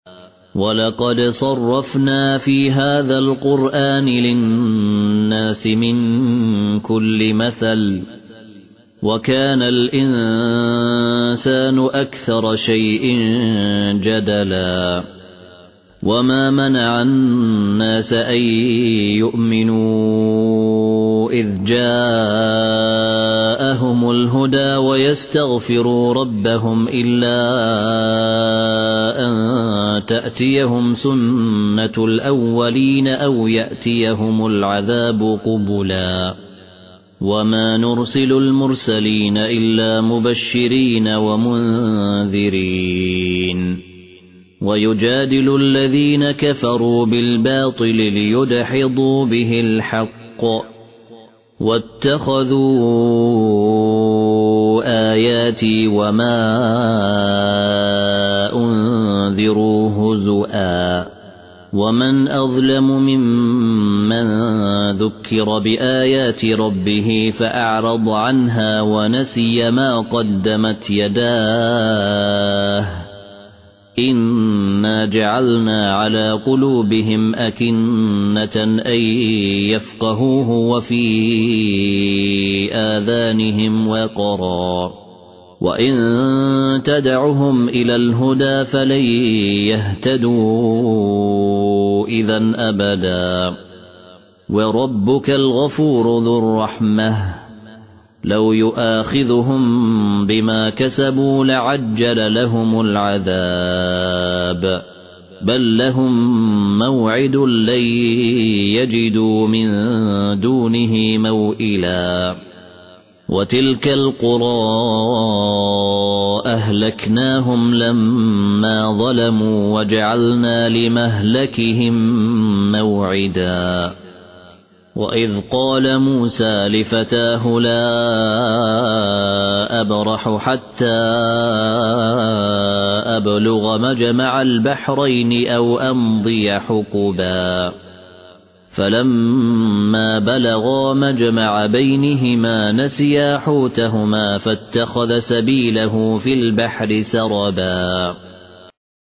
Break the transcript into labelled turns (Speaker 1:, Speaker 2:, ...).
Speaker 1: ولقد صرفنا في هذا القرآن للناس من كل مثل وكان الإنسان أكثر شيء جدلا وما منع الناس أن يؤمنوا إذ جاءهم الهدى ويستغفروا ربهم إلا أن تأتيهم سنة الأولين أو يأتيهم العذاب قبلا وما نرسل المرسلين إلا مبشرين ومنذرين ويجادل الذين كفروا بالباطل ليدحضوا به الحق واتخذوا آياتي وما أنذروا هزؤا ومن أظلم ممن ذكر بآيات ربه فأعرض عنها ونسي ما قدمت يداه إنا جعلنا على قلوبهم أكنة أن يفقهوه وفي آذانهم وقرا وإن تدعهم إلى الهدى فلن يهتدوا إذا أبدا وربك الغفور ذو الرحمة لو يؤاخذهم بما كسبوا لعجل لهم العذاب بل لهم موعد لن يجدوا من دونه موئلا وتلك القرى أهلكناهم لما ظلموا وجعلنا لمهلكهم موعدا وإذ قال موسى لفتاه لا أبرح حتى أبلغ مجمع البحرين أو أمضي حقبا فلما بلغا مجمع بينهما نسيا حوتهما فاتخذ سبيله في البحر سربا